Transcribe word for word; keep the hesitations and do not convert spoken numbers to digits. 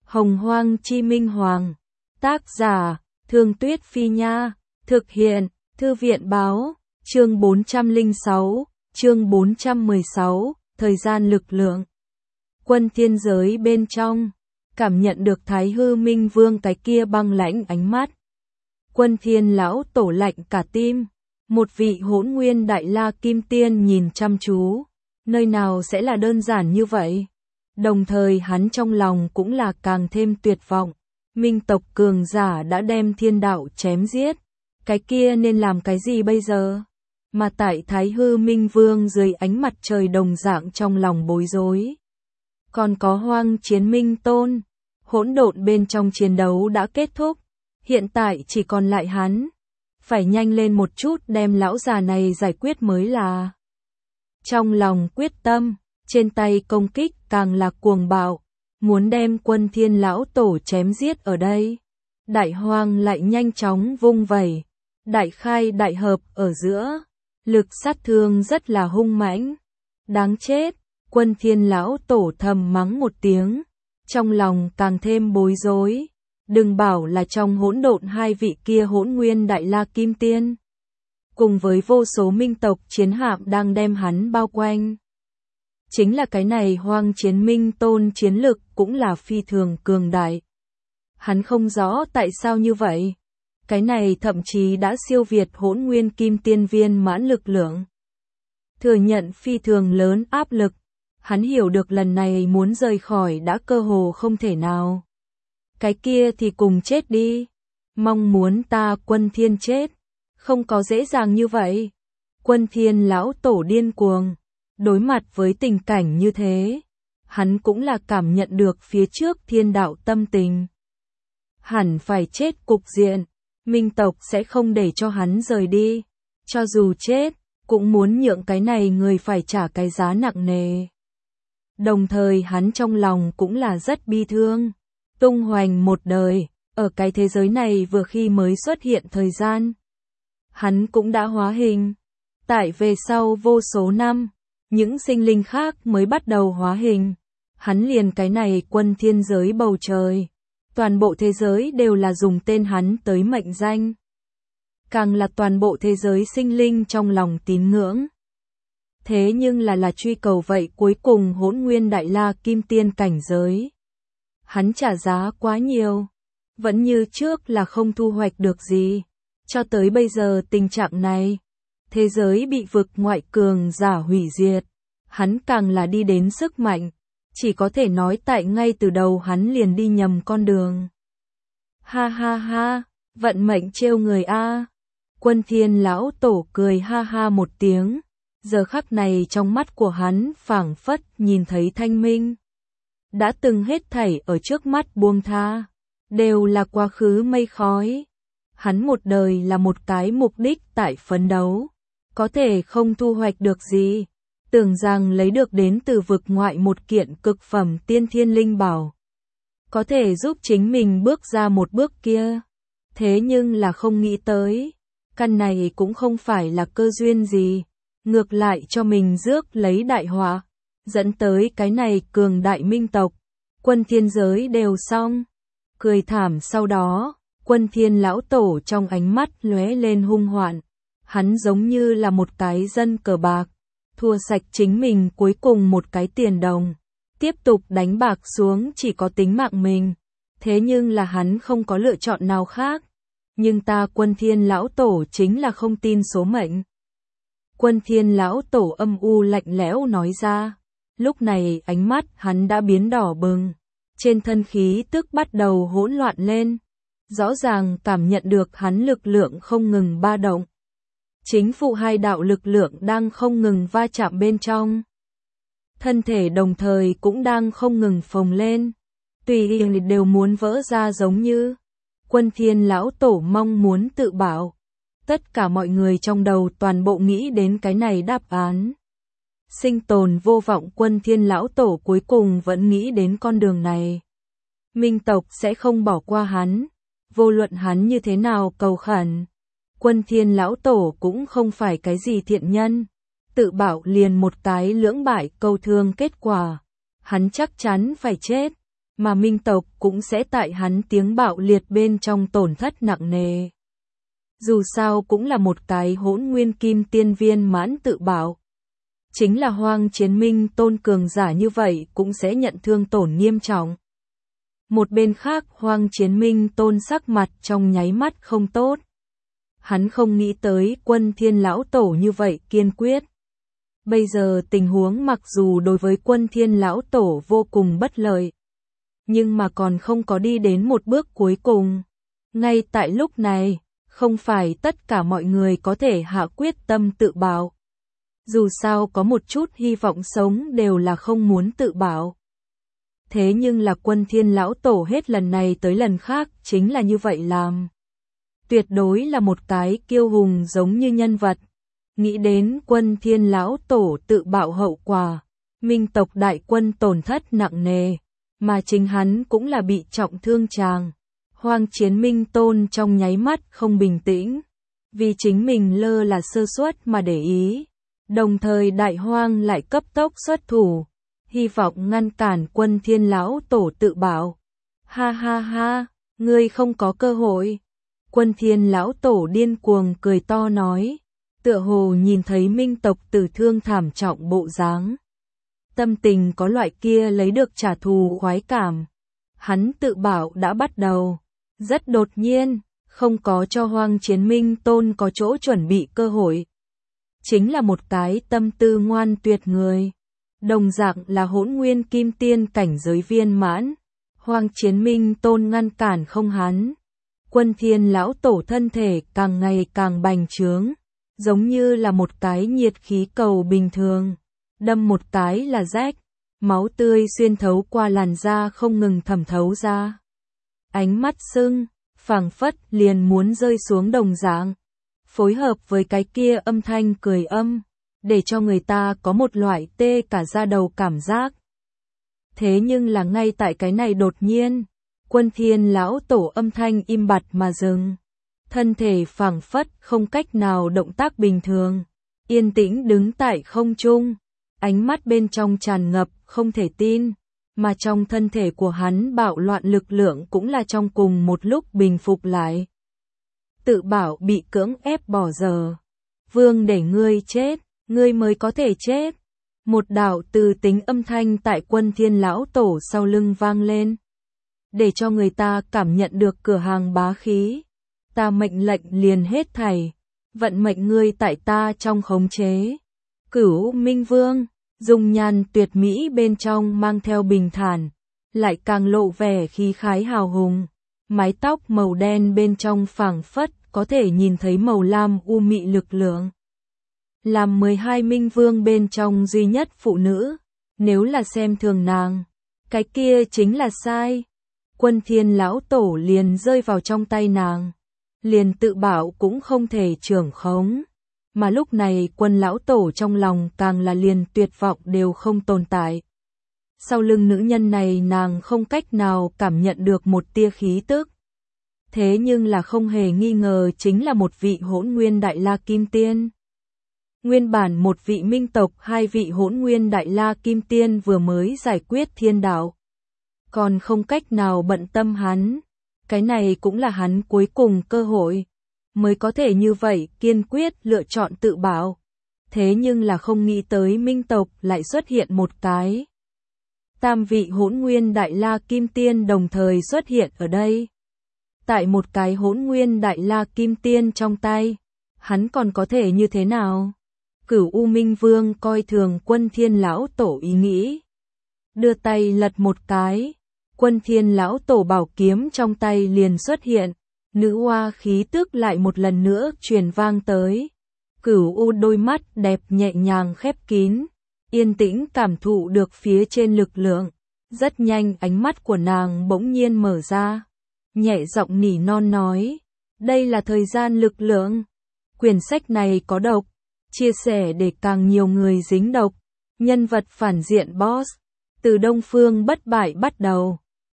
Hồng Hoang Chi Minh Hoàng. Tác giả, Thương Tuyết Phi Nha. Thực hiện, Thư viện Báo. Chương bốn trăm lẻ sáu, chương bốn trăm mười sáu, thời gian lực lượng. Quân thiên giới bên trong, cảm nhận được Thái Hư Minh Vương cái kia băng lãnh ánh mắt. Quân thiên lão tổ lạnh cả tim, một vị hỗn nguyên đại la kim tiên nhìn chăm chú, nơi nào sẽ là đơn giản như vậy. Đồng thời hắn trong lòng cũng là càng thêm tuyệt vọng, minh tộc cường giả đã đem thiên đạo chém giết, cái kia nên làm cái gì bây giờ? Mà tại Thái Hư Minh Vương dưới ánh mặt trời đồng dạng trong lòng bối rối. Còn có Hoang Chiến Minh Tôn, hỗn độn bên trong chiến đấu đã kết thúc, hiện tại chỉ còn lại hắn, phải nhanh lên một chút đem lão già này giải quyết mới là. Trong lòng quyết tâm, trên tay công kích càng là cuồng bạo, muốn đem Quân Thiên lão tổ chém giết ở đây. Đại hoang lại nhanh chóng vung vẩy, đại khai đại hợp ở giữa, lực sát thương rất là hung mãnh. Đáng chết, Quân Thiên lão tổ thầm mắng một tiếng, trong lòng càng thêm bối rối. Đừng bảo là trong hỗn độn hai vị kia hỗn nguyên đại la kim tiên, cùng với vô số minh tộc chiến hạm đang đem hắn bao quanh. Chính là cái này Hoang Chiến Minh Tôn chiến lực cũng là phi thường cường đại. Hắn không rõ tại sao như vậy. Cái này thậm chí đã siêu việt hỗn nguyên kim tiên viên mãn lực lượng. Thừa nhận phi thường lớn áp lực. Hắn hiểu được lần này muốn rời khỏi đã cơ hồ không thể nào. Cái kia thì cùng chết đi. Mong muốn ta Quân Thiên chết. Không có dễ dàng như vậy. Quân Thiên lão tổ điên cuồng. Đối mặt với tình cảnh như thế, hắn cũng là cảm nhận được phía trước thiên đạo tâm tình. Hẳn phải chết cục diện, minh tộc sẽ không để cho hắn rời đi. Cho dù chết, cũng muốn nhượng cái này người phải trả cái giá nặng nề. Đồng thời hắn trong lòng cũng là rất bi thương. Tung hoành một đời, ở cái thế giới này vừa khi mới xuất hiện thời gian. Hắn cũng đã hóa hình. Tại về sau vô số năm, những sinh linh khác mới bắt đầu hóa hình. Hắn liền cái này Quân Thiên giới bầu trời. Toàn bộ thế giới đều là dùng tên hắn tới mệnh danh. Càng là toàn bộ thế giới sinh linh trong lòng tín ngưỡng. Thế nhưng là là truy cầu vậy cuối cùng hỗn nguyên đại la kim tiên cảnh giới. Hắn trả giá quá nhiều. Vẫn như trước là không thu hoạch được gì. Cho tới bây giờ tình trạng này. Thế giới bị vực ngoại cường giả hủy diệt. Hắn càng là đi đến sức mạnh. Chỉ có thể nói tại ngay từ đầu hắn liền đi nhầm con đường. Ha ha ha, vận mệnh trêu người a. Quân Thiên lão tổ cười ha ha một tiếng. Giờ khắc này trong mắt của hắn phảng phất nhìn thấy thanh minh. Đã từng hết thảy ở trước mắt buông tha. Đều là quá khứ mây khói. Hắn một đời là một cái mục đích tại phấn đấu. Có thể không thu hoạch được gì. Tưởng rằng lấy được đến từ vực ngoại một kiện cực phẩm tiên thiên linh bảo. Có thể giúp chính mình bước ra một bước kia. Thế nhưng là không nghĩ tới. Căn này cũng không phải là cơ duyên gì. Ngược lại cho mình rước lấy đại họa. Dẫn tới cái này cường đại minh tộc. Quân thiên giới đều xong. Cười thảm sau đó. Quân thiên lão tổ trong ánh mắt lóe lên hung hoạn. Hắn giống như là một cái dân cờ bạc. Thua sạch chính mình cuối cùng một cái tiền đồng. Tiếp tục đánh bạc xuống chỉ có tính mạng mình. Thế nhưng là hắn không có lựa chọn nào khác. Nhưng ta Quân Thiên lão tổ chính là không tin số mệnh. Quân Thiên lão tổ âm u lạnh lẽo nói ra. Lúc này ánh mắt hắn đã biến đỏ bừng. Trên thân khí tức bắt đầu hỗn loạn lên. Rõ ràng cảm nhận được hắn lực lượng không ngừng ba động. Chính phụ hai đạo lực lượng đang không ngừng va chạm bên trong. Thân thể đồng thời cũng đang không ngừng phồng lên. Tùy ý đều muốn vỡ ra giống như. Quân Thiên lão tổ mong muốn tự bảo. Tất cả mọi người trong đầu toàn bộ nghĩ đến cái này đáp án. Sinh tồn vô vọng Quân Thiên lão tổ cuối cùng vẫn nghĩ đến con đường này. Minh tộc sẽ không bỏ qua hắn. Vô luận hắn như thế nào cầu khẩn. Quân Thiên lão tổ cũng không phải cái gì thiện nhân. Tự bảo liền một cái lưỡng bại câu thương kết quả. Hắn chắc chắn phải chết. mà minh tộc cũng sẽ tại hắn tiếng bạo liệt bên trong tổn thất nặng nề. Dù sao cũng là một cái hỗn nguyên kim tiên viên mãn tự bảo. Chính là Hoang Chiến Minh Tôn cường giả như vậy cũng sẽ nhận thương tổn nghiêm trọng. Một bên khác Hoang Chiến Minh Tôn sắc mặt trong nháy mắt không tốt. Hắn không nghĩ tới Quân Thiên lão tổ như vậy kiên quyết. Bây giờ tình huống mặc dù đối với Quân Thiên lão tổ vô cùng bất lợi, nhưng mà còn không có đi đến một bước cuối cùng. Ngay tại lúc này, không phải tất cả mọi người có thể hạ quyết tâm tự bảo. Dù sao có một chút hy vọng sống đều là không muốn tự bảo. Thế nhưng là Quân Thiên lão tổ hết lần này tới lần khác chính là như vậy làm. Tuyệt đối là một cái kiêu hùng giống như nhân vật. Nghĩ đến Quân Thiên lão tổ tự bạo hậu quả, minh tộc đại quân tổn thất nặng nề, mà chính hắn cũng là bị trọng thương tràng. Hoang Chiến Minh Tôn trong nháy mắt không bình tĩnh, vì chính mình lơ là sơ suất mà để ý. Đồng thời Đại Hoang lại cấp tốc xuất thủ, hy vọng ngăn cản Quân Thiên lão tổ tự bảo. Ha ha ha, ngươi không có cơ hội. Quân Thiên lão tổ điên cuồng cười to nói, tựa hồ nhìn thấy minh tộc tử thương thảm trọng bộ dáng. Tâm tình có loại kia lấy được trả thù khoái cảm. Hắn tự bảo đã bắt đầu. Rất đột nhiên, không có cho Hoang Chiến Minh Tôn có chỗ chuẩn bị cơ hội. Chính là một cái tâm tư ngoan tuyệt người. Đồng dạng là hỗn nguyên kim tiên cảnh giới viên mãn. Hoang Chiến Minh Tôn ngăn cản không hắn. Quân Thiên lão tổ thân thể càng ngày càng bành trướng, giống như là một cái nhiệt khí cầu bình thường. Đâm một cái là rách, máu tươi xuyên thấu qua làn da không ngừng thẩm thấu ra. Ánh mắt sưng, phảng phất liền muốn rơi xuống đồng dạng. Phối hợp với cái kia âm thanh cười âm, để cho người ta có một loại tê cả da đầu cảm giác. Thế nhưng là ngay tại cái này đột nhiên, Quân Thiên lão tổ âm thanh im bặt mà dừng. Thân thể phảng phất không cách nào động tác bình thường, yên tĩnh đứng tại không trung, ánh mắt bên trong tràn ngập không thể tin, mà trong thân thể của hắn bạo loạn lực lượng cũng là trong cùng một lúc bình phục lại. Tự bảo bị cưỡng ép bỏ giờ. Vương để ngươi chết, ngươi mới có thể chết. Một đạo từ tính âm thanh tại Quân Thiên lão tổ sau lưng vang lên, để cho người ta cảm nhận được cửa hàng bá khí. Ta mệnh lệnh liền hết thảy, vận mệnh ngươi tại ta trong khống chế. Cửu Minh Vương, dung nhan tuyệt mỹ bên trong mang theo bình thản, lại càng lộ vẻ khí khái hào hùng. Mái tóc màu đen bên trong phảng phất có thể nhìn thấy màu lam u mị lực lượng. Làm mười hai Minh Vương bên trong duy nhất phụ nữ, nếu là xem thường nàng, cái kia chính là sai. Quân Thiên lão tổ liền rơi vào trong tay nàng, liền tự bảo cũng không thể trưởng khống, mà lúc này Quân lão tổ trong lòng càng là liền tuyệt vọng đều không tồn tại. Sau lưng nữ nhân này nàng không cách nào cảm nhận được một tia khí tức. Thế nhưng là không hề nghi ngờ chính là một vị hỗn nguyên đại la kim tiên. Nguyên bản một vị minh tộc, hai vị hỗn nguyên đại la kim tiên vừa mới giải quyết thiên đạo, còn không cách nào bận tâm hắn. Cái này cũng là hắn cuối cùng cơ hội, mới có thể như vậy kiên quyết lựa chọn tự bảo. Thế nhưng là không nghĩ tới minh tộc lại xuất hiện một cái. Tam vị hỗn nguyên đại la kim tiên đồng thời xuất hiện ở đây. Tại một cái hỗn nguyên đại la kim tiên trong tay, hắn còn có thể như thế nào? Cửu U Minh Vương coi thường Quân Thiên lão tổ ý nghĩ, đưa tay lật một cái, Quân Thiên lão tổ bảo kiếm trong tay liền xuất hiện, nữ oa khí tức lại một lần nữa truyền vang tới. Cửu U đôi mắt đẹp nhẹ nhàng khép kín, yên tĩnh cảm thụ được phía trên lực lượng, rất nhanh ánh mắt của nàng bỗng nhiên mở ra, nhẹ giọng nỉ non nói, đây là thời gian lực lượng, quyển sách này có độc, chia sẻ để càng nhiều người dính độc. Nhân vật phản diện boss, từ Đông Phương bất bại bắt đầu.